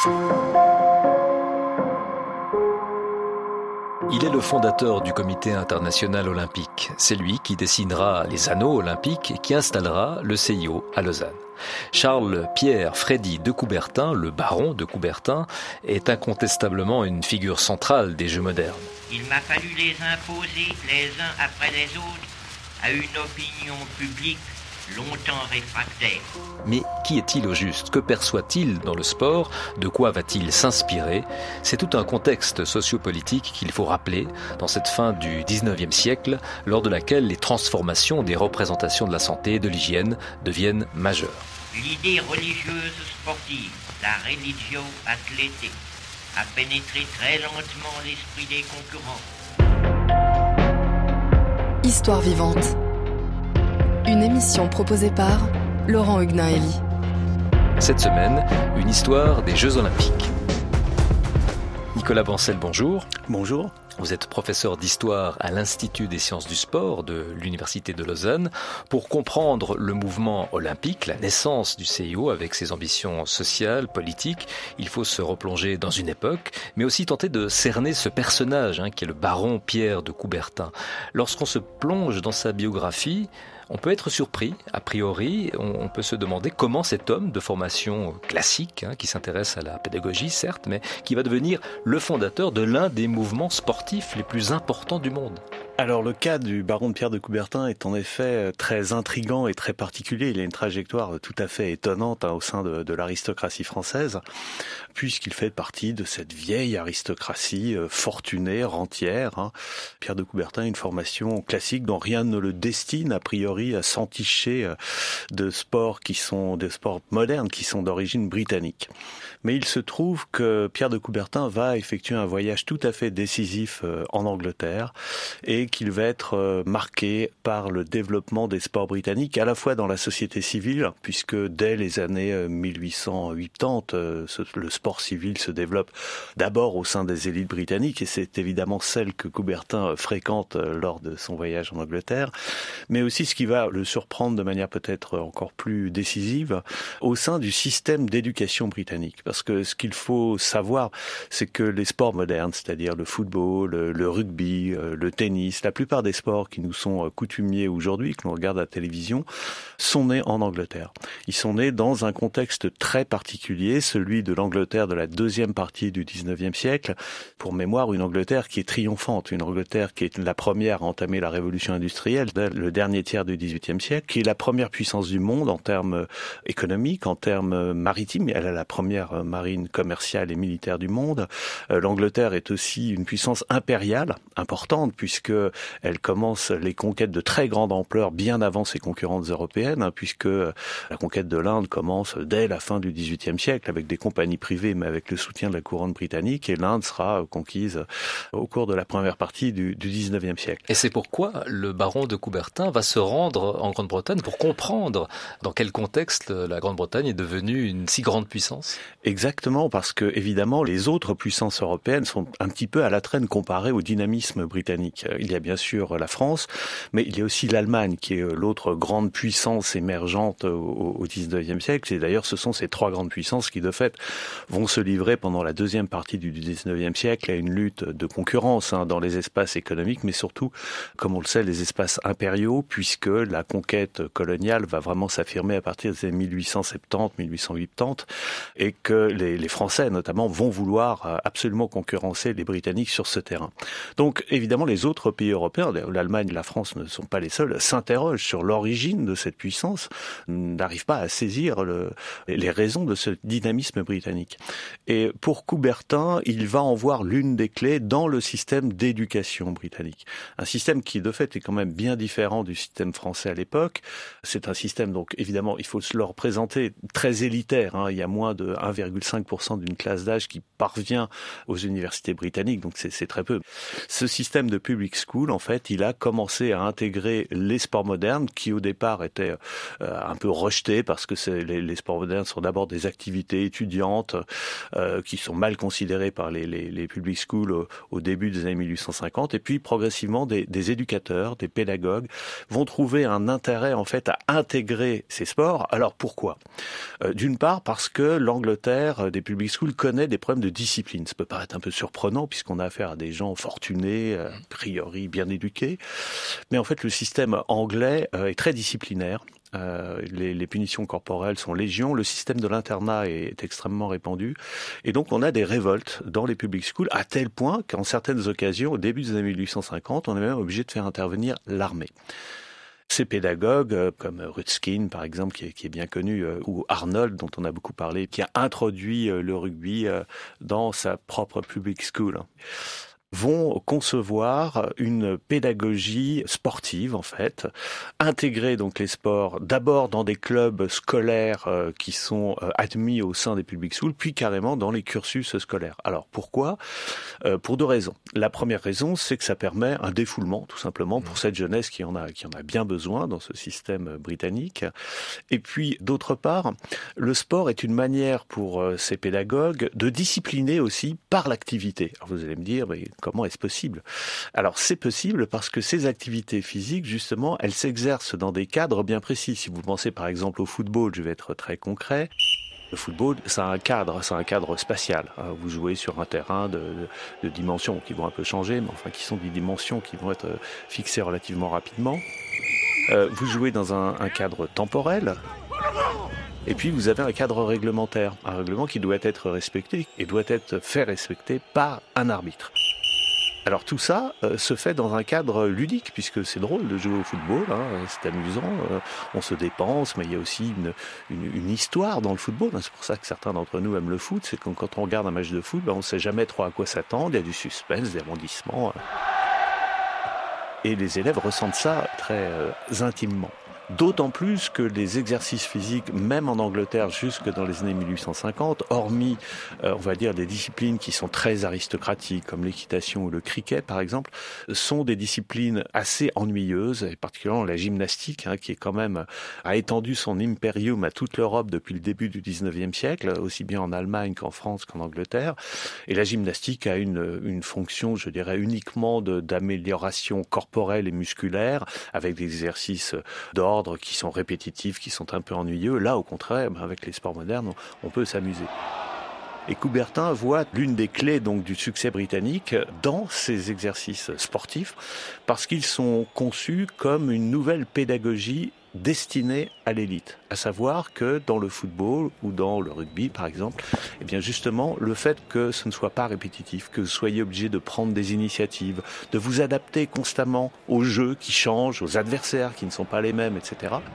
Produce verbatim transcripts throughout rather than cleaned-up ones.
Il est le fondateur du Comité international olympique. C'est lui qui dessinera les anneaux olympiques et qui installera le C I O à Lausanne. Charles-Pierre Freddy de Coubertin, le baron de Coubertin, est incontestablement une figure centrale des Jeux modernes. Il m'a fallu les imposer les uns après les autres à une opinion publique longtemps réfractaire. Mais qui est-il au juste ? Que perçoit-il dans le sport ? De quoi va-t-il s'inspirer ? C'est tout un contexte sociopolitique qu'il faut rappeler dans cette fin du dix-neuvième siècle, lors de laquelle les transformations des représentations de la santé et de l'hygiène deviennent majeures. L'idée religieuse sportive, la religio athlétique, a pénétré très lentement l'esprit des concurrents. Histoire vivante. Une émission proposée par Laurent Huguenin-Hélie. Cette semaine, une histoire des Jeux Olympiques. Nicolas Bancel, bonjour. Bonjour. Vous êtes professeur d'histoire à l'Institut des sciences du sport de l'Université de Lausanne. Pour comprendre le mouvement olympique, la naissance du C I O avec ses ambitions sociales, politiques, il faut se replonger dans une époque, mais aussi tenter de cerner ce personnage hein, qui est le baron Pierre de Coubertin. Lorsqu'on se plonge dans sa biographie, on peut être surpris, a priori, on peut se demander comment cet homme de formation classique, hein, qui s'intéresse à la pédagogie certes, mais qui va devenir le fondateur de l'un des mouvements sportifs les plus importants du monde. Alors le cas du baron de Pierre de Coubertin est en effet très intriguant et très particulier. Il a une trajectoire tout à fait étonnante hein, au sein de, de l'aristocratie française, puisqu'il fait partie de cette vieille aristocratie euh, fortunée, rentière. Hein. Pierre de Coubertin a une formation classique dont rien ne le destine a priori à s'enticher euh, de sports qui sont des sports modernes qui sont d'origine britannique. Mais il se trouve que Pierre de Coubertin va effectuer un voyage tout à fait décisif euh, en Angleterre et qu'il va être euh, marqué par le développement des sports britanniques, à la fois dans la société civile, puisque dès les années euh, mille huit cent quatre-vingt-dix, euh, ce, le sport civil se développe d'abord au sein des élites britanniques, et c'est évidemment celle que Coubertin euh, fréquente euh, lors de son voyage en Angleterre, mais aussi ce qui va le surprendre de manière peut-être encore plus décisive, au sein du système d'éducation britannique. Parce que ce qu'il faut savoir, c'est que les sports modernes, c'est-à-dire le football, le, le rugby, euh, le tennis, la plupart des sports qui nous sont coutumiers aujourd'hui, que l'on regarde à la télévision, sont nés en Angleterre. Ils sont nés dans un contexte très particulier, celui de l'Angleterre de la deuxième partie du dix-neuvième siècle. Pour mémoire, une Angleterre qui est triomphante, une Angleterre qui est la première à entamer la révolution industrielle, le dernier tiers du dix-huitième siècle, qui est la première puissance du monde en termes économiques, en termes maritimes. Elle a la première marine commerciale et militaire du monde. L'Angleterre est aussi une puissance impériale importante, puisque elle commence les conquêtes de très grande ampleur bien avant ses concurrentes européennes, hein, puisque la conquête de l'Inde commence dès la fin du dix-huitième siècle avec des compagnies privées, mais avec le soutien de la couronne britannique, et l'Inde sera conquise au cours de la première partie du, du dix-neuvième siècle. Et c'est pourquoi le baron de Coubertin va se rendre en Grande-Bretagne pour comprendre dans quel contexte la Grande-Bretagne est devenue une si grande puissance. Exactement, parce que évidemment les autres puissances européennes sont un petit peu à la traîne comparées au dynamisme britannique. Il y a bien sûr la France, mais il y a aussi l'Allemagne qui est l'autre grande puissance émergente au dix-neuvième siècle. Et d'ailleurs, ce sont ces trois grandes puissances qui, de fait, vont se livrer pendant la deuxième partie du dix-neuvième siècle à une lutte de concurrence hein, dans les espaces économiques, mais surtout, comme on le sait, les espaces impériaux, puisque la conquête coloniale va vraiment s'affirmer à partir des années mille huit cent soixante-dix, mille huit cent quatre-vingt-dix, et que les, les Français, notamment, vont vouloir absolument concurrencer les Britanniques sur ce terrain. Donc, évidemment, les autres pays européens, l'Allemagne et la France ne sont pas les seuls, s'interrogent sur l'origine de cette puissance, n'arrivent pas à saisir le, les raisons de ce dynamisme britannique. Et pour Coubertin, il va en voir l'une des clés dans le système d'éducation britannique. Un système qui, de fait, est quand même bien différent du système français à l'époque. C'est un système, donc, évidemment, il faut se le représenter très élitaire. Hein. Il y a moins de un virgule cinq pour cent d'une classe d'âge qui parvient aux universités britanniques, donc c'est, c'est très peu. Ce système de public school School, en fait, il a commencé à intégrer les sports modernes qui, au départ, étaient euh, un peu rejetés parce que c'est, les, les sports modernes sont d'abord des activités étudiantes euh, qui sont mal considérées par les, les, les public schools au, au début des années mille huit cent cinquante. Et puis, progressivement, des, des éducateurs, des pédagogues vont trouver un intérêt, en fait, à intégrer ces sports. Alors, pourquoi ? euh, D'une part, parce que l'Angleterre euh, des public schools connaît des problèmes de discipline. Ça peut paraître un peu surprenant puisqu'on a affaire à des gens fortunés, euh, a priori bien éduqués. Mais en fait, le système anglais euh, est très disciplinaire. Euh, les, les punitions corporelles sont légion, le système de l'internat est, est extrêmement répandu, et donc on a des révoltes dans les public schools à tel point qu'en certaines occasions, au début des années mille huit cent cinquante, on est même obligé de faire intervenir l'armée. Ces pédagogues, euh, comme Ruskin par exemple, qui est, qui est bien connu, euh, ou Arnold, dont on a beaucoup parlé, qui a introduit euh, le rugby euh, dans sa propre public school, vont concevoir une pédagogie sportive, en fait, intégrer donc les sports d'abord dans des clubs scolaires euh, qui sont euh, admis au sein des public schools, puis carrément dans les cursus scolaires. Alors pourquoi ? euh, Pour deux raisons. La première raison, c'est que ça permet un défoulement, tout simplement, pour cette jeunesse qui en a qui en a bien besoin dans ce système britannique. Et puis d'autre part, le sport est une manière pour euh, ces pédagogues de discipliner aussi par l'activité. Alors vous allez me dire, mais comment est-ce possible ? Alors c'est possible parce que ces activités physiques, justement, elles s'exercent dans des cadres bien précis. Si vous pensez par exemple au football, je vais être très concret. Le football, c'est un cadre, c'est un cadre spatial. Vous jouez sur un terrain de, de, de dimensions qui vont un peu changer, mais enfin qui sont des dimensions qui vont être fixées relativement rapidement. Euh, vous jouez dans un, un cadre temporel. Et puis vous avez un cadre réglementaire, un règlement qui doit être respecté et doit être fait respecter par un arbitre. Alors tout ça euh, se fait dans un cadre ludique, puisque c'est drôle de jouer au football, hein, c'est amusant, euh, on se dépense, mais il y a aussi une, une, une histoire dans le football. Hein, c'est pour ça que certains d'entre nous aiment le foot, c'est que quand on regarde un match de foot, ben, on ne sait jamais trop à quoi s'attendre, il y a du suspense, des rebondissements. Euh, et les élèves ressentent ça très euh, intimement. D'autant plus que les exercices physiques, même en Angleterre jusque dans les années mille huit cent cinquante, hormis, euh, on va dire, des disciplines qui sont très aristocratiques, comme l'équitation ou le cricket, par exemple, sont des disciplines assez ennuyeuses, et particulièrement la gymnastique, hein, qui est quand même, a étendu son impérium à toute l'Europe depuis le début du dix-neuvième siècle, aussi bien en Allemagne qu'en France qu'en Angleterre. Et la gymnastique a une, une fonction, je dirais, uniquement de, d'amélioration corporelle et musculaire, avec des exercices d'ordre qui sont répétitifs, qui sont un peu ennuyeux. Là, au contraire, avec les sports modernes, on peut s'amuser. Et Coubertin voit l'une des clés donc du succès britannique dans ces exercices sportifs, parce qu'ils sont conçus comme une nouvelle pédagogie destinée à l'élite. À savoir que dans le football ou dans le rugby, par exemple, eh bien justement, le fait que ce ne soit pas répétitif, que vous soyez obligé de prendre des initiatives, de vous adapter constamment aux jeux qui changent, aux adversaires qui ne sont pas les mêmes, et cetera.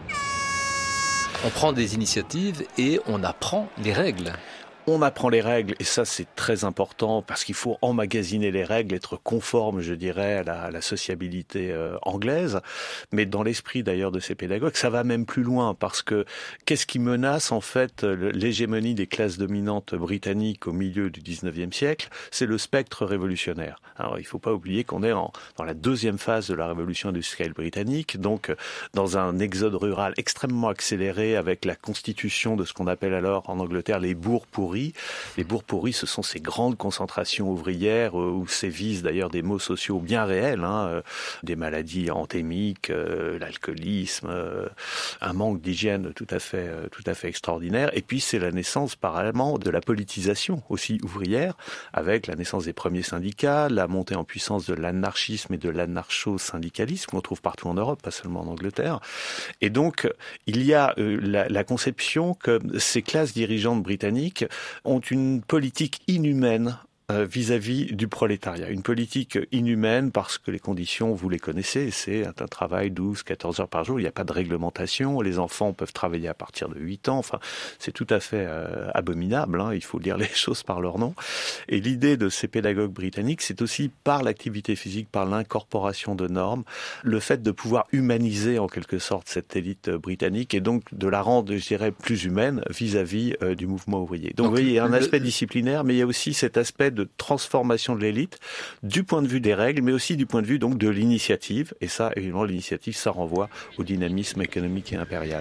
On prend des initiatives et on apprend les règles. On apprend les règles, et ça c'est très important parce qu'il faut emmagasiner les règles, être conforme, je dirais, à la, à la sociabilité euh, anglaise. Mais dans l'esprit d'ailleurs de ces pédagogues, ça va même plus loin parce que qu'est-ce qui menace en fait l'hégémonie des classes dominantes britanniques au milieu du dix-neuvième siècle ? C'est le spectre révolutionnaire. Alors il ne faut pas oublier qu'on est en, dans la deuxième phase de la révolution industrielle britannique, donc dans un exode rural extrêmement accéléré avec la constitution de ce qu'on appelle alors en Angleterre les bourgs pourris. Les bourgs pourris, ce sont ces grandes concentrations ouvrières où sévissent d'ailleurs des maux sociaux bien réels, hein, des maladies endémiques, euh, l'alcoolisme, euh, un manque d'hygiène tout à fait, euh, tout à fait extraordinaire. Et puis c'est la naissance parallèlement de la politisation aussi ouvrière, avec la naissance des premiers syndicats, la montée en puissance de l'anarchisme et de l'anarcho-syndicalisme qu'on trouve partout en Europe, pas seulement en Angleterre. Et donc il y a euh, la, la conception que ces classes dirigeantes britanniques ont une politique inhumaine vis-à-vis du prolétariat. Une politique inhumaine parce que les conditions, vous les connaissez, c'est un travail douze, quatorze heures par jour, il n'y a pas de réglementation, les enfants peuvent travailler à partir de huit ans, enfin, c'est tout à fait euh, abominable, hein, il faut dire les choses par leur nom. Et l'idée de ces pédagogues britanniques, c'est aussi par l'activité physique, par l'incorporation de normes, le fait de pouvoir humaniser en quelque sorte cette élite britannique et donc de la rendre, je dirais, plus humaine vis-à-vis euh, du mouvement ouvrier. Donc, donc vous voyez, il y a un aspect disciplinaire, mais il y a aussi cet aspect de transformation de l'élite du point de vue des règles, mais aussi du point de vue donc de l'initiative. Et ça, évidemment, l'initiative, ça renvoie au dynamisme économique et impérial.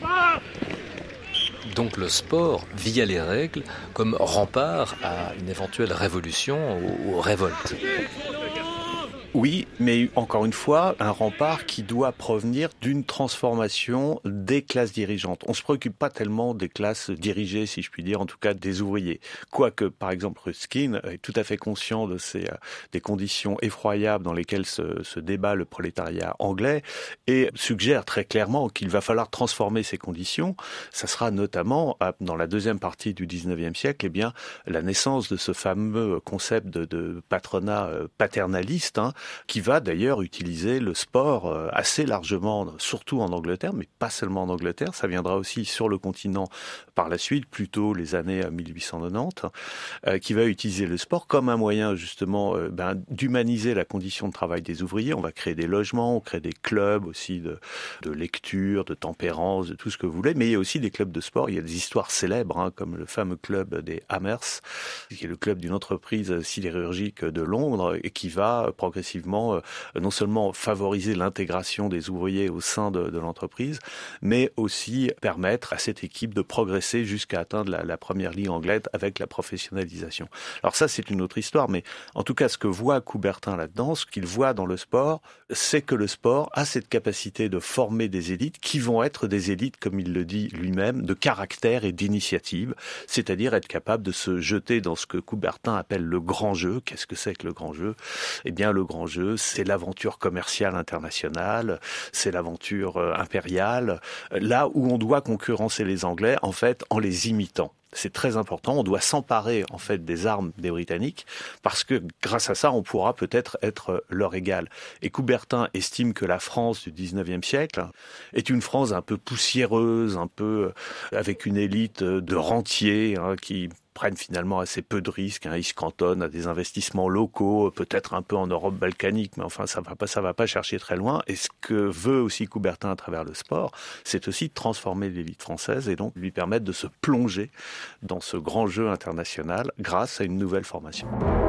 Donc le sport, via les règles, comme rempart à une éventuelle révolution ou, ou révolte. Oui, mais encore une fois, un rempart qui doit provenir d'une transformation des classes dirigeantes. On ne se préoccupe pas tellement des classes dirigées, si je puis dire, en tout cas des ouvriers. Quoique, par exemple, Ruskin est tout à fait conscient de ces, euh, des conditions effroyables dans lesquelles se, se débat le prolétariat anglais et suggère très clairement qu'il va falloir transformer ces conditions. Ça sera notamment, dans la deuxième partie du dix-neuvième siècle, eh bien, la naissance de ce fameux concept de, de patronat paternaliste, hein, qui va d'ailleurs utiliser le sport assez largement, surtout en Angleterre, mais pas seulement en Angleterre. Ça viendra aussi sur le continent par la suite, plutôt les années mille huit cent quatre-vingt-dix, euh, qui va utiliser le sport comme un moyen justement euh, ben, d'humaniser la condition de travail des ouvriers. On va créer des logements, on crée des clubs aussi de, de lecture, de tempérance, de tout ce que vous voulez, mais il y a aussi des clubs de sport. Il y a des histoires célèbres, hein, comme le fameux club des Hammers, qui est le club d'une entreprise sidérurgique de Londres et qui va progressivement non seulement favoriser l'intégration des ouvriers au sein de, de l'entreprise, mais aussi permettre à cette équipe de progresser jusqu'à atteindre la, la première ligue anglaise avec la professionnalisation. Alors ça, c'est une autre histoire, mais en tout cas, ce que voit Coubertin là-dedans, ce qu'il voit dans le sport, c'est que le sport a cette capacité de former des élites qui vont être des élites, comme il le dit lui-même, de caractère et d'initiative, c'est-à-dire être capable de se jeter dans ce que Coubertin appelle le grand jeu. Qu'est-ce que c'est que le grand jeu ? Eh bien, le grand jeu, c'est l'aventure commerciale internationale, c'est l'aventure impériale, là où on doit concurrencer les Anglais, en fait, en les imitant. C'est très important, on doit s'emparer en fait des armes des Britanniques parce que grâce à ça, on pourra peut-être être leur égal. Et Coubertin estime que la France du dix-neuvième siècle est une France un peu poussiéreuse, un peu avec une élite de rentiers, hein, qui prennent finalement assez peu de risques, hein. Ils se cantonnent à des investissements locaux, peut-être un peu en Europe balkanique, mais enfin ça va pas, ça va pas chercher très loin. Et ce que veut aussi Coubertin à travers le sport, c'est aussi de transformer l'élite française et donc lui permettre de se plonger dans ce grand jeu international grâce à une nouvelle formation.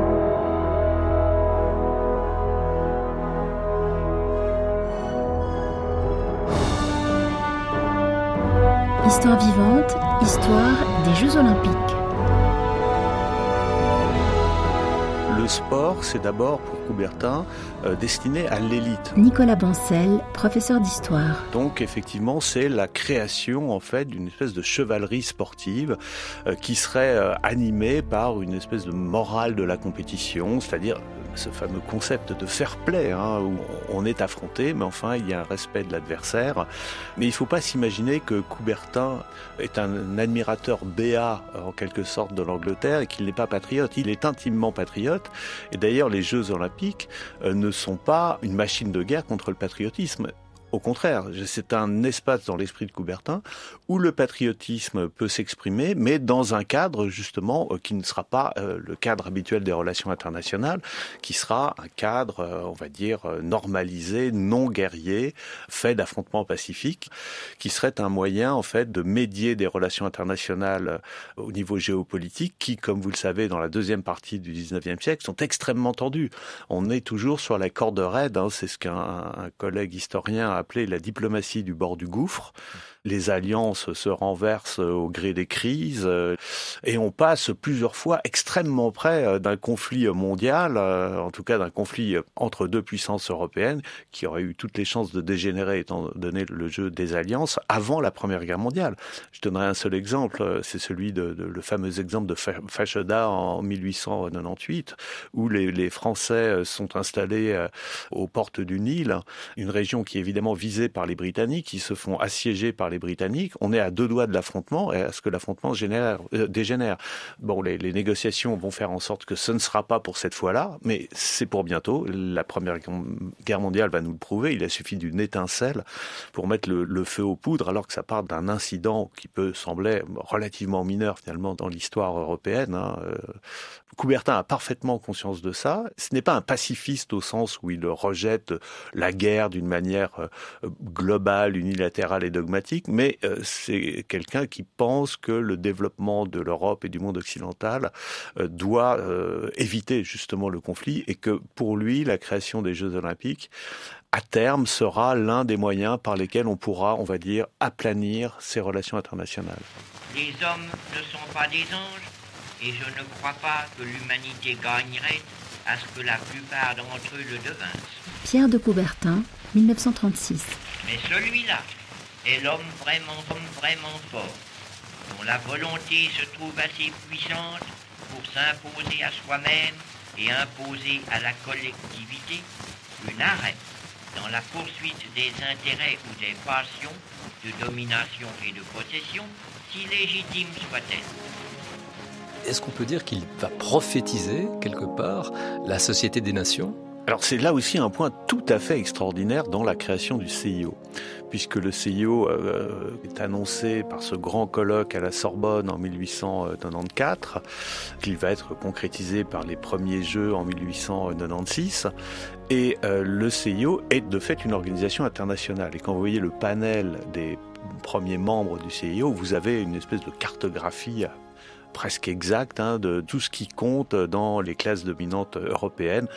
Histoire vivante, histoire des Jeux Olympiques. Le sport, c'est d'abord, pour Coubertin, euh, destiné à l'élite. Nicolas Bancel, professeur d'histoire. Donc, effectivement, c'est la création, en fait, d'une espèce de chevalerie sportive euh, qui serait euh, animée par une espèce de morale de la compétition, c'est-à-dire ce fameux concept de fair play, hein, où on est affronté, mais enfin, il y a un respect de l'adversaire. Mais il ne faut pas s'imaginer que Coubertin est un admirateur béat, en quelque sorte, de l'Angleterre et qu'il n'est pas patriote. Il est intimement patriote. Et d'ailleurs, les Jeux Olympiques euh, ne sont pas une machine de guerre contre le patriotisme. Au contraire, c'est un espace dans l'esprit de Coubertin où le patriotisme peut s'exprimer, mais dans un cadre justement qui ne sera pas euh, le cadre habituel des relations internationales, qui sera un cadre, euh, on va dire, normalisé, non guerrier, fait d'affrontements pacifiques, qui serait un moyen en fait de médier des relations internationales au niveau géopolitique, qui, comme vous le savez, dans la deuxième partie du dix-neuvième siècle, sont extrêmement tendues. On est toujours sur la corde raide, hein, c'est ce qu'un un collègue historien a appelé la diplomatie du bord du gouffre. Les alliances se renversent au gré des crises et on passe plusieurs fois extrêmement près d'un conflit mondial, en tout cas d'un conflit entre deux puissances européennes qui auraient eu toutes les chances de dégénérer étant donné le jeu des alliances avant la Première Guerre mondiale. Je donnerai un seul exemple, c'est celui de, de le fameux exemple de Facheda en mille huit cent quatre-vingt-huit où les, les Français sont installés aux portes du Nil, une région qui est évidemment visée par les Britanniques, qui se font assiéger par les Britanniques. On est à deux doigts de l'affrontement et à ce que l'affrontement génère, euh, dégénère. Bon, les, les négociations vont faire en sorte que ce ne sera pas pour cette fois-là, mais c'est pour bientôt. La Première Guerre mondiale va nous le prouver. Il a suffi d'une étincelle pour mettre le, le feu aux poudres, alors que ça part d'un incident qui peut sembler relativement mineur finalement dans l'histoire européenne. Hein. Euh, Coubertin a parfaitement conscience de ça. Ce n'est pas un pacifiste au sens où il rejette la guerre d'une manière globale, unilatérale et dogmatique. politique, mais euh, c'est quelqu'un qui pense que le développement de l'Europe et du monde occidental euh, doit euh, éviter justement le conflit et que pour lui, la création des Jeux Olympiques, à terme, sera l'un des moyens par lesquels on pourra, on va dire, aplanir ces relations internationales. Les hommes ne sont pas des anges et je ne crois pas que l'humanité gagnerait à ce que la plupart d'entre eux le devinssent. Pierre de Coubertin, dix-neuf cent trente-six. Mais celui-là est l'homme vraiment, homme vraiment fort, dont la volonté se trouve assez puissante pour s'imposer à soi-même et imposer à la collectivité une arrêt dans la poursuite des intérêts ou des passions de domination et de possession, si légitimes soient-elles. Est-ce qu'on peut dire qu'il va prophétiser, quelque part, la société des nations ? Alors c'est là aussi un point tout à fait extraordinaire dans la création du C I O, puisque le C I O euh, est annoncé par ce grand colloque à la Sorbonne en mille huit cent quatre-vingt-quatorze, qu'il va être concrétisé par les premiers Jeux en mille huit cent quatre-vingt-seize, et euh, le C I O est de fait une organisation internationale. Et quand vous voyez le panel des premiers membres du C I O, vous avez une espèce de cartographie presque exacte hein, de tout ce qui compte dans les classes dominantes européennes.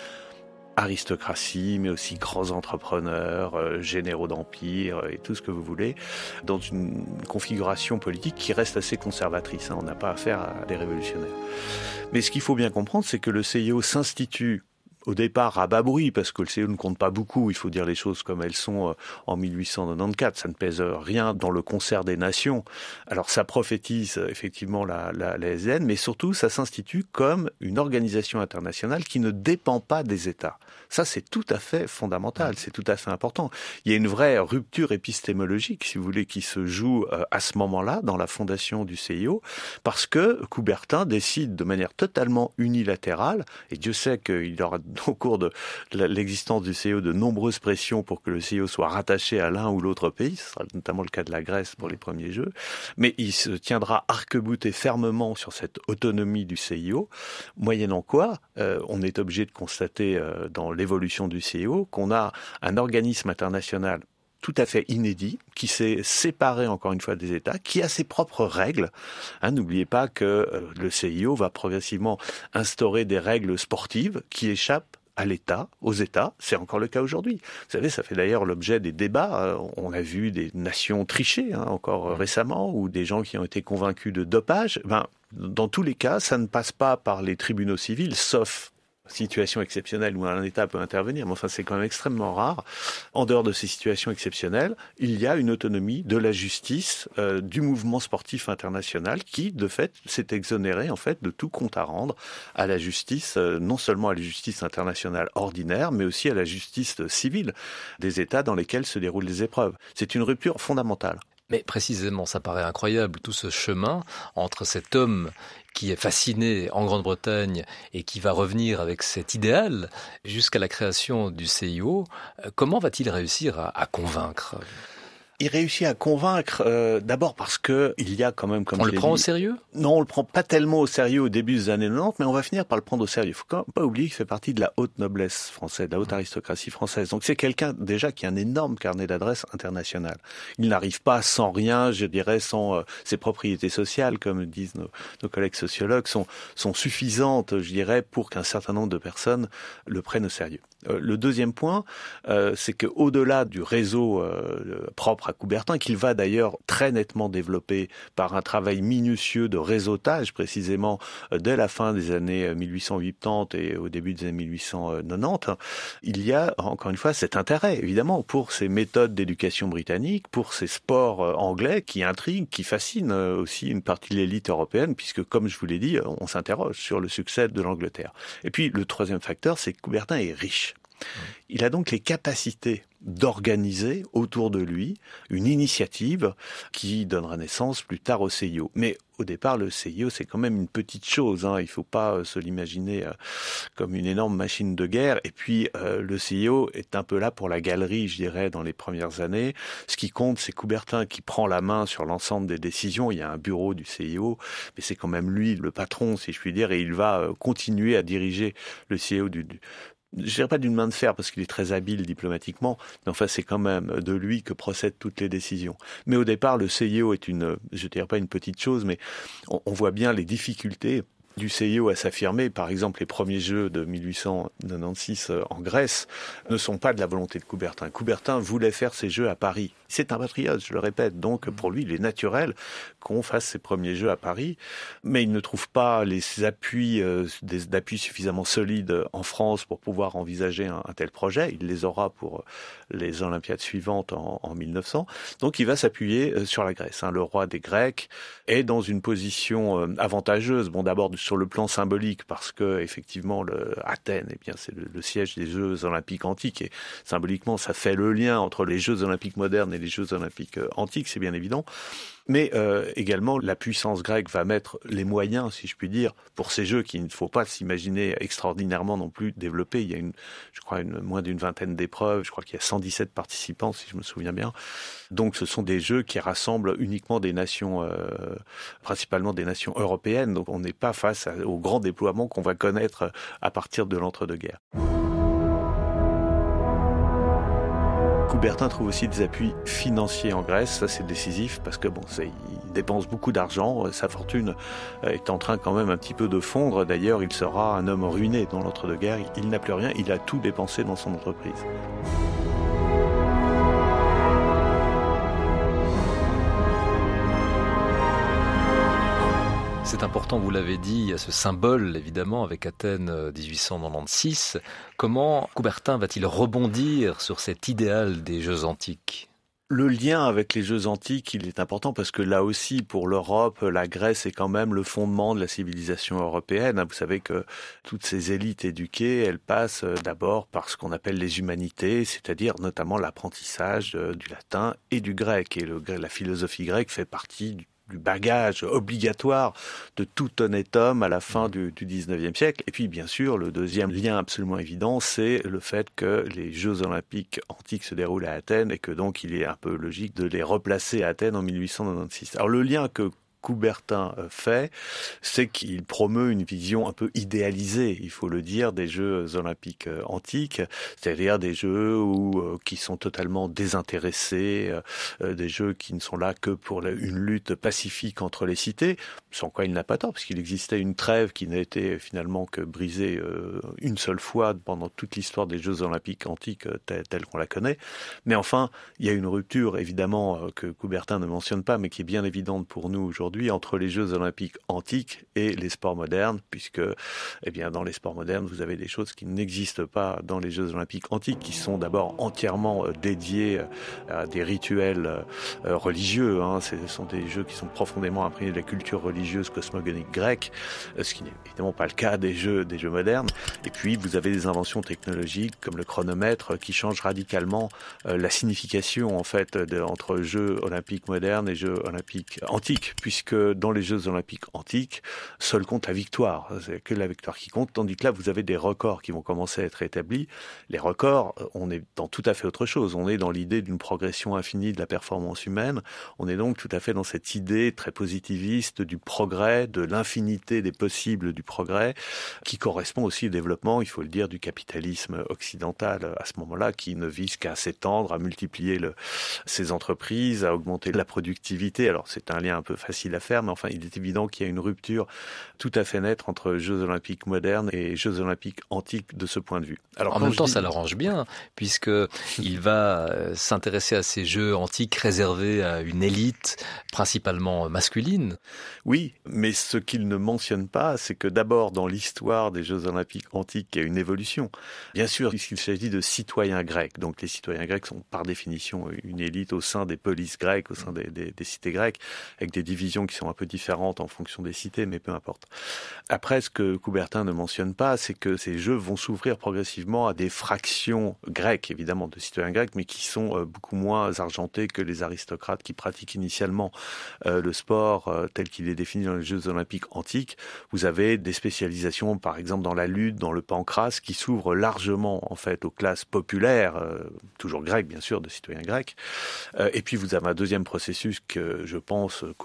Aristocratie, mais aussi grands entrepreneurs, euh, généraux d'empire euh, et tout ce que vous voulez, dans une configuration politique qui reste assez conservatrice. Hein, on n'a pas affaire à des révolutionnaires. Mais ce qu'il faut bien comprendre, c'est que le C I O s'institue au départ à bas bruit, parce que le C I O ne compte pas beaucoup, il faut dire les choses comme elles sont en mille huit cent quatre-vingt-quatorze, ça ne pèse rien dans le concert des nations. Alors ça prophétise effectivement la, la, la S D N, mais surtout ça s'institue comme une organisation internationale qui ne dépend pas des États. Ça c'est tout à fait fondamental, c'est tout à fait important. Il y a une vraie rupture épistémologique, si vous voulez, qui se joue à ce moment-là, dans la fondation du C I O, parce que Coubertin décide de manière totalement unilatérale, et Dieu sait qu'il aura au cours de l'existence du C I O de nombreuses pressions pour que le C I O soit rattaché à l'un ou l'autre pays, ce sera notamment le cas de la Grèce pour les premiers Jeux, mais il se tiendra arc-bouté fermement sur cette autonomie du C I O, moyennant quoi, euh, on est obligé de constater euh, dans l'évolution du C I O qu'on a un organisme international tout à fait inédit, qui s'est séparé encore une fois des États, qui a ses propres règles. Hein, n'oubliez pas que euh, le C I O va progressivement instaurer des règles sportives qui échappent à l'État, aux États. C'est encore le cas aujourd'hui. Vous savez, ça fait d'ailleurs l'objet des débats. Euh, on a vu des nations tricher, hein, encore récemment, ou des gens qui ont été convaincus de dopage. Ben, dans tous les cas, ça ne passe pas par les tribunaux civils, sauf situation exceptionnelle où un État peut intervenir, mais enfin c'est quand même extrêmement rare. En dehors de ces situations exceptionnelles, il y a une autonomie de la justice, euh, du mouvement sportif international qui, de fait, s'est exonéré en fait de tout compte à rendre à la justice, euh, non seulement à la justice internationale ordinaire, mais aussi à la justice civile des États dans lesquels se déroulent les épreuves. C'est une rupture fondamentale. Mais précisément, ça paraît incroyable, tout ce chemin entre cet homme qui est fasciné en Grande-Bretagne et qui va revenir avec cet idéal jusqu'à la création du C I O. Comment va-t-il réussir à, à convaincre ? Il réussit à convaincre, euh, d'abord parce que il y a quand même, comme on je le l'ai prend dit, au sérieux ? Non, on le prend pas tellement au sérieux au début des années quatre-vingt-dix, mais on va finir par le prendre au sérieux. Il faut quand même pas oublier qu'il fait partie de la haute noblesse française, de la haute aristocratie française. Donc c'est quelqu'un déjà qui a un énorme carnet d'adresses international. Il n'arrive pas sans rien, je dirais, sans euh, ses propriétés sociales, comme disent nos, nos collègues sociologues, sont, sont suffisantes, je dirais, pour qu'un certain nombre de personnes le prennent au sérieux. Euh, le deuxième point, euh, c'est qu'au-delà du réseau euh, propre à Coubertin, qu'il va d'ailleurs très nettement développé par un travail minutieux de réseautage, précisément euh, dès la fin des années mille huit cent quatre-vingt-dix et au début des années mille huit cent quatre-vingt-dix, il y a encore une fois cet intérêt, évidemment, pour ces méthodes d'éducation britannique, pour ces sports euh, anglais qui intriguent, qui fascinent euh, aussi une partie de l'élite européenne, puisque, comme je vous l'ai dit, on s'interroge sur le succès de l'Angleterre. Et puis, le troisième facteur, c'est que Coubertin est riche. Il a donc les capacités d'organiser autour de lui une initiative qui donnera naissance plus tard au C I O. Mais au départ, le C I O, c'est quand même une petite chose. Hein. Il ne faut pas se l'imaginer euh, comme une énorme machine de guerre. Et puis, euh, le C I O est un peu là pour la galerie, je dirais, dans les premières années. Ce qui compte, c'est Coubertin qui prend la main sur l'ensemble des décisions. Il y a un bureau du C I O, mais c'est quand même lui le patron, si je puis dire, et il va euh, continuer à diriger le C I O du, du je dirais pas d'une main de fer parce qu'il est très habile diplomatiquement, mais enfin c'est quand même de lui que procèdent toutes les décisions. Mais au départ, le C I O est une, je dirais pas une petite chose, mais on, on voit bien les difficultés du C I O à s'affirmer. Par exemple, les premiers Jeux de mille huit cent quatre-vingt-seize en Grèce ne sont pas de la volonté de Coubertin. Coubertin voulait faire ses Jeux à Paris. C'est un patriote, je le répète. Donc, pour lui, il est naturel qu'on fasse ses premiers Jeux à Paris. Mais il ne trouve pas les appuis, euh, des appuis suffisamment solides en France pour pouvoir envisager un, un tel projet. Il les aura pour les Olympiades suivantes en, en mille neuf cents. Donc, il va s'appuyer sur la Grèce. Hein. Le roi des Grecs est dans une position euh, avantageuse. Bon, d'abord, sur le plan symbolique, parce que effectivement, le, Athènes, eh bien, c'est le, le siège des Jeux olympiques antiques, et symboliquement, ça fait le lien entre les Jeux olympiques modernes et les Jeux olympiques antiques, c'est bien évident. Mais euh, également, la puissance grecque va mettre les moyens, si je puis dire, pour ces Jeux qu'il ne faut pas s'imaginer extraordinairement non plus développés. Il y a une, je crois, une, moins d'une vingtaine d'épreuves. Je crois qu'il y a cent dix-sept participants, si je me souviens bien. Donc, ce sont des Jeux qui rassemblent uniquement des nations, euh, principalement des nations européennes. Donc, on n'est pas face à, au grand déploiement qu'on va connaître à partir de l'entre-deux-guerres. Coubertin trouve aussi des appuis financiers en Grèce, ça c'est décisif parce que bon, c'est, il dépense beaucoup d'argent, sa fortune est en train quand même un petit peu de fondre. D'ailleurs, il sera un homme ruiné dans l'entre-deux-guerres, il n'a plus rien, il a tout dépensé dans son entreprise. C'est important, vous l'avez dit, il y a ce symbole, évidemment, avec Athènes dix-huit cent quatre-vingt-seize. Comment Coubertin va-t-il rebondir sur cet idéal des Jeux antiques ? Le lien avec les Jeux antiques, il est important parce que là aussi, pour l'Europe, la Grèce est quand même le fondement de la civilisation européenne. Vous savez que toutes ces élites éduquées, elles passent d'abord par ce qu'on appelle les humanités, c'est-à-dire notamment l'apprentissage du latin et du grec. Et le, la philosophie grecque fait partie du du bagage obligatoire de tout honnête homme à la fin du, du dix-neuvième siècle. Et puis, bien sûr, le deuxième lien absolument évident, c'est le fait que les Jeux olympiques antiques se déroulent à Athènes et que donc il est un peu logique de les replacer à Athènes en mille huit cent quatre-vingt-seize. Alors, le lien que Coubertin fait, c'est qu'il promeut une vision un peu idéalisée, il faut le dire, des Jeux olympiques antiques, c'est-à-dire des Jeux où, euh, qui sont totalement désintéressés, euh, des Jeux qui ne sont là que pour la, une lutte pacifique entre les cités, sans quoi il n'a pas tort, parce qu'il existait une trêve qui n'a été finalement que brisée euh, une seule fois pendant toute l'histoire des Jeux olympiques antiques telle, telle qu'on la connaît. Mais enfin, il y a une rupture, évidemment, euh, que Coubertin ne mentionne pas, mais qui est bien évidente pour nous aujourd'hui, entre les Jeux olympiques antiques et les sports modernes, puisque eh bien, dans les sports modernes, vous avez des choses qui n'existent pas dans les Jeux olympiques antiques, qui sont d'abord entièrement dédiés à des rituels religieux. Hein. Ce sont des jeux qui sont profondément imprégnés de la culture religieuse cosmogonique grecque, ce qui n'est évidemment pas le cas des jeux, des jeux modernes. Et puis, vous avez des inventions technologiques comme le chronomètre qui changent radicalement la signification en fait de, entre Jeux olympiques modernes et Jeux olympiques antiques, puisque que dans les Jeux olympiques antiques, seul compte la victoire. C'est que la victoire qui compte, tandis que là, vous avez des records qui vont commencer à être établis. Les records, on est dans tout à fait autre chose. On est dans l'idée d'une progression infinie de la performance humaine. On est donc tout à fait dans cette idée très positiviste du progrès, de l'infinité des possibles du progrès, qui correspond aussi au développement, il faut le dire, du capitalisme occidental à ce moment-là, qui ne vise qu'à s'étendre, à multiplier le, ses entreprises, à augmenter la productivité. Alors, c'est un lien un peu facile à faire, mais enfin, il est évident qu'il y a une rupture tout à fait nette entre Jeux olympiques modernes et Jeux olympiques antiques de ce point de vue. Alors, en même temps, dis... ça l'arrange bien, puisque il va s'intéresser à ces Jeux antiques réservés à une élite, principalement masculine. Oui, mais ce qu'il ne mentionne pas, c'est que d'abord, dans l'histoire des Jeux olympiques antiques, il y a une évolution. Bien sûr, puisqu'il s'agit de citoyens grecs. Donc, les citoyens grecs sont par définition une élite au sein des polices grecques, au sein des, des, des cités grecques, avec des divisions qui sont un peu différentes en fonction des cités, mais peu importe. Après, ce que Coubertin ne mentionne pas, c'est que ces jeux vont s'ouvrir progressivement à des fractions grecques, évidemment, de citoyens grecs, mais qui sont beaucoup moins argentés que les aristocrates qui pratiquent initialement euh, le sport euh, tel qu'il est défini dans les Jeux olympiques antiques. Vous avez des spécialisations, par exemple, dans la lutte, dans le pancrace, qui s'ouvrent largement, en fait, aux classes populaires, euh, toujours grecques, bien sûr, de citoyens grecs. Euh, et puis, vous avez un deuxième processus que, je pense, Coubertin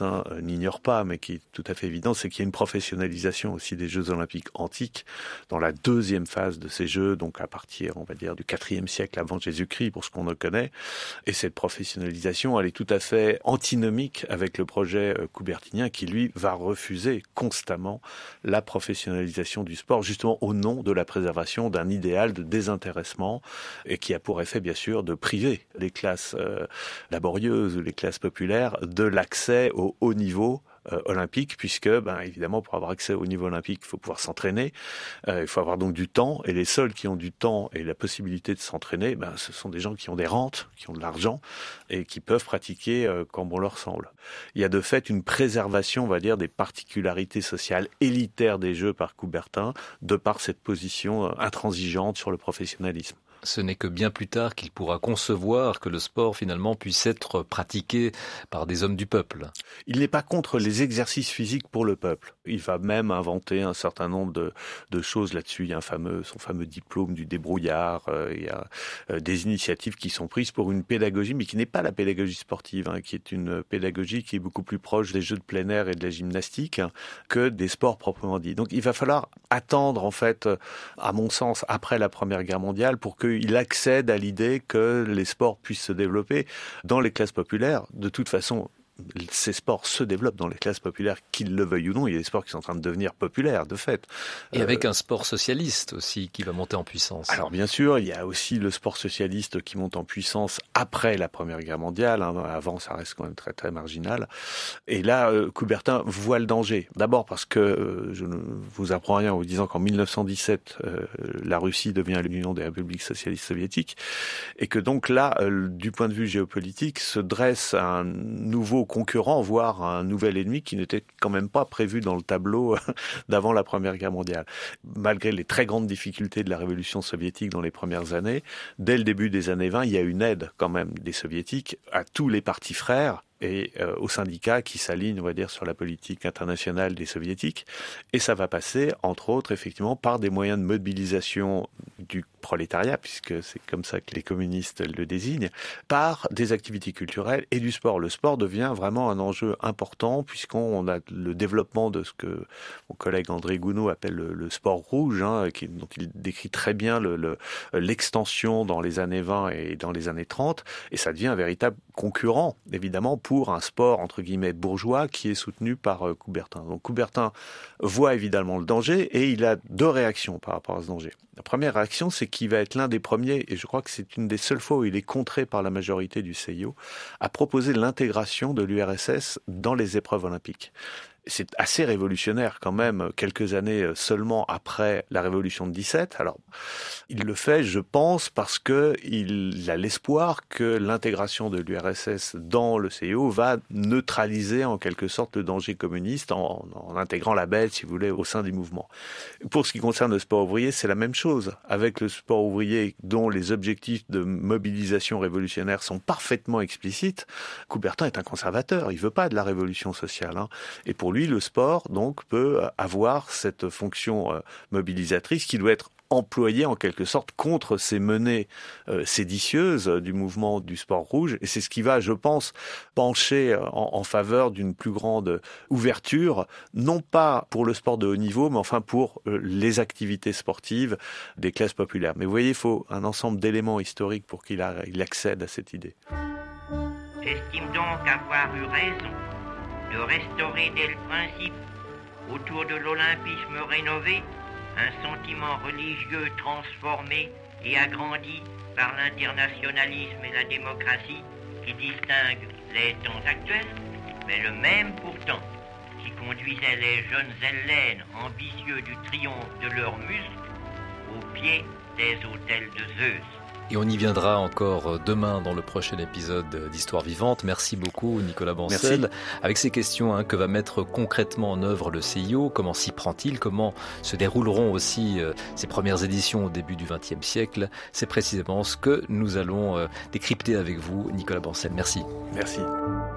Coubertin euh, n'ignore pas, mais qui est tout à fait évident, c'est qu'il y a une professionnalisation aussi des Jeux olympiques antiques dans la deuxième phase de ces Jeux, donc à partir, on va dire, du quatrième siècle avant Jésus-Christ, pour ce qu'on en connaît. Et cette professionnalisation, elle est tout à fait antinomique avec le projet euh, coubertinien qui, lui, va refuser constamment la professionnalisation du sport, justement au nom de la préservation d'un idéal de désintéressement et qui a pour effet, bien sûr, de priver les classes euh, laborieuses ou les classes populaires de l'accès au haut niveau Euh, olympique, puisque, ben, évidemment, pour avoir accès au niveau olympique, il faut pouvoir s'entraîner, euh, il faut avoir donc du temps, et les seuls qui ont du temps et la possibilité de s'entraîner, ben, ce sont des gens qui ont des rentes, qui ont de l'argent, et qui peuvent pratiquer euh, comme bon leur semble. Il y a de fait une préservation, on va dire, des particularités sociales élitaires des Jeux par Coubertin, de par cette position euh, intransigeante sur le professionnalisme. Ce n'est que bien plus tard qu'il pourra concevoir que le sport finalement puisse être pratiqué par des hommes du peuple. Il n'est pas contre les exercices physiques pour le peuple. Il va même inventer un certain nombre de, de choses là-dessus. Il y a un fameux, son fameux diplôme du débrouillard. Euh, il y a euh, des initiatives qui sont prises pour une pédagogie, mais qui n'est pas la pédagogie sportive, hein, qui est une pédagogie qui est beaucoup plus proche des jeux de plein air et de la gymnastique hein, que des sports proprement dits. Donc il va falloir attendre, en fait, à mon sens, après la Première Guerre mondiale, pour que il accède à l'idée que les sports puissent se développer dans les classes populaires. De toute façon, ces sports se développent dans les classes populaires, qu'ils le veuillent ou non. Il y a des sports qui sont en train de devenir populaires, de fait. Et avec euh, un sport socialiste aussi qui va monter en puissance. Alors bien sûr, il y a aussi le sport socialiste qui monte en puissance après la Première Guerre mondiale. Hein. Avant, ça reste quand même très très marginal. Et là, euh, Coubertin voit le danger. D'abord parce que, euh, je ne vous apprends rien en vous disant qu'en mille neuf cent dix-sept, euh, la Russie devient l'Union des républiques socialistes soviétiques. Et que donc là, euh, du point de vue géopolitique, se dresse un nouveau concurrent, voire un nouvel ennemi qui n'était quand même pas prévu dans le tableau d'avant la Première Guerre mondiale. Malgré les très grandes difficultés de la révolution soviétique dans les premières années, dès le début des années vingt, il y a une aide quand même des soviétiques à tous les partis frères et euh, aux syndicats qui s'alignent, on va dire, sur la politique internationale des soviétiques. Et ça va passer, entre autres, effectivement, par des moyens de mobilisation du prolétariat, puisque c'est comme ça que les communistes le désignent, par des activités culturelles et du sport. Le sport devient vraiment un enjeu important, puisqu'on a le développement de ce que mon collègue André Gounod appelle le, le sport rouge, hein, qui, dont il décrit très bien le, le, l'extension dans les années vingt et dans les années trente, et ça devient un véritable concurrent, évidemment, pour un sport, entre guillemets, bourgeois, qui est soutenu par euh, Coubertin. Donc Coubertin voit évidemment le danger, et il a deux réactions par rapport à ce danger. La première réaction, c'est qu'il va être l'un des premiers, et je crois que c'est une des seules fois où il est contré par la majorité du C I O, à proposer l'intégration de l'U R S S dans les épreuves olympiques. C'est assez révolutionnaire quand même, quelques années seulement après la Révolution de dix-sept. Alors, il le fait, je pense, parce que il a l'espoir que l'intégration de l'U R S S dans le C I O va neutraliser en quelque sorte le danger communiste en, en intégrant la bête, si vous voulez, au sein du mouvement. Pour ce qui concerne le sport ouvrier, c'est la même chose. Avec le sport ouvrier dont les objectifs de mobilisation révolutionnaire sont parfaitement explicites, Coubertin est un conservateur. Il veut pas de la révolution sociale, hein. Et pour lui, le sport, donc, peut avoir cette fonction euh, mobilisatrice qui doit être employée en quelque sorte contre ces menées euh, séditieuses du mouvement du sport rouge. Et c'est ce qui va, je pense, pencher en, en faveur d'une plus grande ouverture, non pas pour le sport de haut niveau, mais enfin pour euh, les activités sportives des classes populaires. Mais vous voyez, il faut un ensemble d'éléments historiques pour qu'il a, il accède à cette idée. J'estime donc avoir eu raison de restaurer dès le principe, autour de l'olympisme rénové, un sentiment religieux transformé et agrandi par l'internationalisme et la démocratie qui distingue les temps actuels, mais le même pourtant qui conduisait les jeunes Hellènes ambitieux du triomphe de leurs muscles au pied des autels de Zeus. Et on y viendra encore demain dans le prochain épisode d'Histoire vivante. Merci beaucoup Nicolas Bancel. Merci. Avec ces questions, hein, que va mettre concrètement en œuvre le C I O, comment s'y prend-il, comment se dérouleront aussi euh, ces premières éditions au début du vingtième siècle, c'est précisément ce que nous allons euh, décrypter avec vous Nicolas Bancel. Merci. Merci.